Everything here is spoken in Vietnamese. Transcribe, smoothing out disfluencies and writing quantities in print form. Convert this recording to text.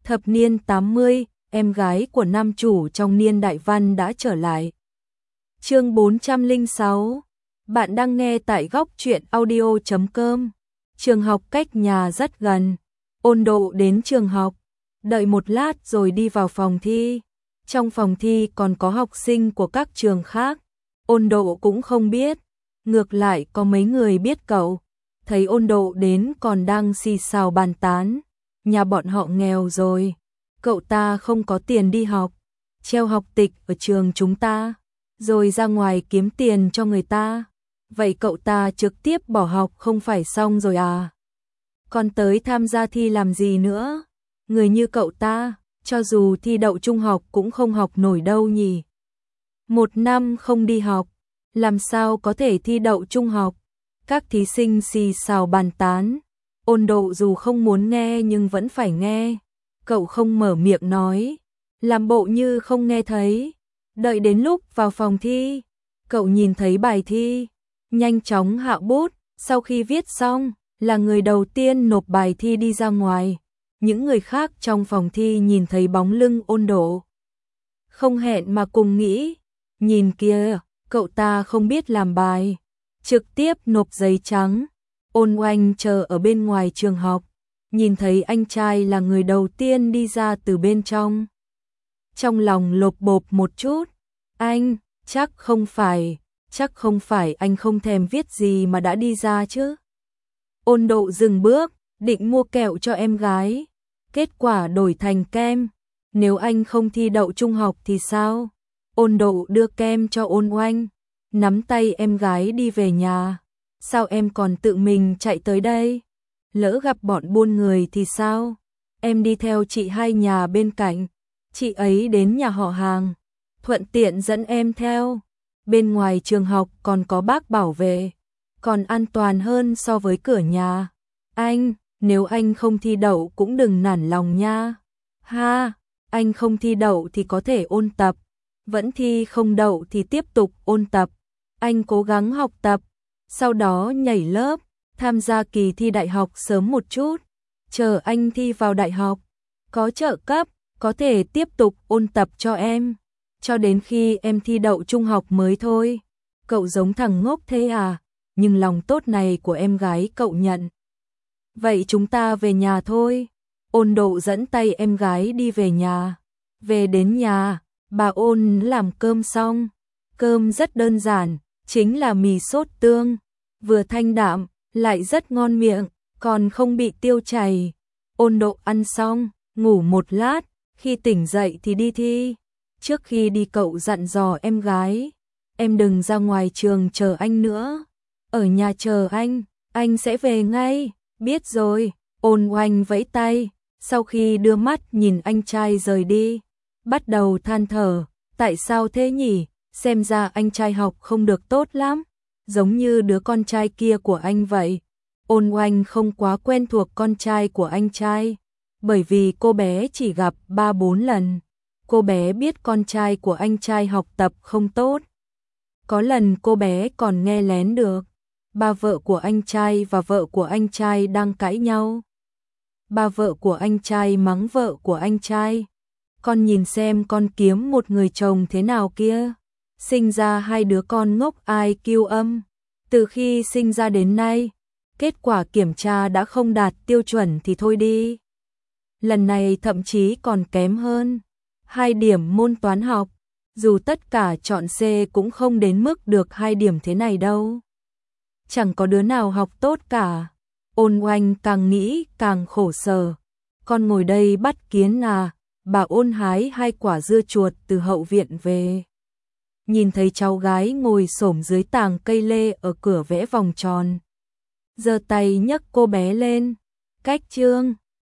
Thập niên 80, em gái của nam chủ trong niên đại văn đã trở lại. Chương 406. Bạn đang nghe tại góc truyện audio.com. Trường học cách nhà rất gần. Ôn Độ đến trường học, đợi một lát rồi đi vào phòng thi. Trong phòng thi còn có học sinh của các trường khác. Ôn Độ cũng không biết, ngược lại có mấy người biết cậu. Thấy Ôn Độ đến còn đang xì xào bàn tán, nhà bọn họ nghèo rồi, cậu ta không có tiền đi học, treo học tịch ở trường chúng ta, rồi ra ngoài kiếm tiền cho người ta. Vậy cậu ta trực tiếp bỏ học không phải xong rồi à? Còn tới tham gia thi làm gì nữa? Người như cậu ta, cho dù thi đậu trung học cũng không học nổi đâu nhỉ. Một năm không đi học, làm sao có thể thi đậu trung học? Các thí sinh xì xào bàn tán. Ôn Độ dù không muốn nghe nhưng vẫn phải nghe. Cậu không mở miệng nói, làm bộ như không nghe thấy. Đợi đến lúc vào phòng thi, cậu nhìn thấy bài thi, nhanh chóng hạ bút. Sau khi viết xong, là người đầu tiên nộp bài thi đi ra ngoài. Những người khác trong phòng thi nhìn thấy bóng lưng Ôn Độ, không hẹn mà cùng nghĩ, nhìn kìa, cậu ta không biết làm bài, trực tiếp nộp giấy trắng. Ôn Oanh chờ ở bên ngoài trường học, nhìn thấy anh trai là người đầu tiên đi ra từ bên trong. Trong lòng lộp bộp một chút, anh, chắc không phải anh không thèm viết gì mà đã đi ra chứ. Ôn Độ dừng bước, định mua kẹo cho em gái, kết quả đổi thành kem. Nếu anh không thi đậu trung học thì sao? Ôn Độ đưa kem cho Ôn Oanh, nắm tay em gái đi về nhà. Sao em còn tự mình chạy tới đây? Lỡ gặp bọn buôn người thì sao? Em đi theo chị hai nhà bên cạnh, chị ấy đến nhà họ hàng, thuận tiện dẫn em theo. Bên ngoài trường học còn có bác bảo vệ, còn an toàn hơn so với cửa nhà. Anh, nếu anh không thi đậu cũng đừng nản lòng nha. Ha, anh không thi đậu thì có thể ôn tập, vẫn thi không đậu thì tiếp tục ôn tập. Anh cố gắng học tập, sau đó nhảy lớp, tham gia kỳ thi đại học sớm một chút. Chờ anh thi vào đại học, có trợ cấp, có thể tiếp tục ôn tập cho em, cho đến khi em thi đậu trung học mới thôi. Cậu giống thằng ngốc thế à? Nhưng lòng tốt này của em gái cậu nhận. Vậy chúng ta về nhà thôi. Ôn Độ dẫn tay em gái đi về nhà. Về đến nhà, bà Ôn làm cơm xong. Cơm rất đơn giản, chính là mì sốt tương, vừa thanh đạm, lại rất ngon miệng, còn không bị tiêu chảy. Ôn Độ ăn xong, ngủ một lát, khi tỉnh dậy thì đi thi. Trước khi đi cậu dặn dò em gái, em đừng ra ngoài trường chờ anh nữa, ở nhà chờ anh sẽ về ngay. Biết rồi. Ôn Oanh vẫy tay, sau khi đưa mắt nhìn anh trai rời đi, bắt đầu than thở, tại sao thế nhỉ? Xem ra anh trai học không được tốt lắm, giống như đứa con trai kia của anh vậy. Ôn Oanh không quá quen thuộc con trai của anh trai, bởi vì cô bé chỉ gặp 3-4 lần. Cô bé biết con trai của anh trai học tập không tốt. Có lần cô bé còn nghe lén được, ba vợ của anh trai và vợ của anh trai đang cãi nhau. Ba vợ của anh trai mắng vợ của anh trai, con nhìn xem con kiếm một người chồng thế nào kia, sinh ra hai đứa con ngốc IQ âm, từ khi sinh ra đến nay, kết quả kiểm tra đã không đạt tiêu chuẩn thì thôi đi. Lần này thậm chí còn kém hơn 2 điểm môn toán học, dù tất cả chọn C cũng không đến mức được 2 điểm thế này đâu. Chẳng có đứa nào học tốt cả. Ôn Oanh càng nghĩ càng khổ sở. Con ngồi đây bắt kiến à? Bà Ôn hái 2 quả dưa chuột từ hậu viện về. Nhìn thấy cháu gái ngồi xổm dưới tàng cây lê ở cửa vẽ vòng tròn, giơ tay nhấc cô bé lên. Cách chương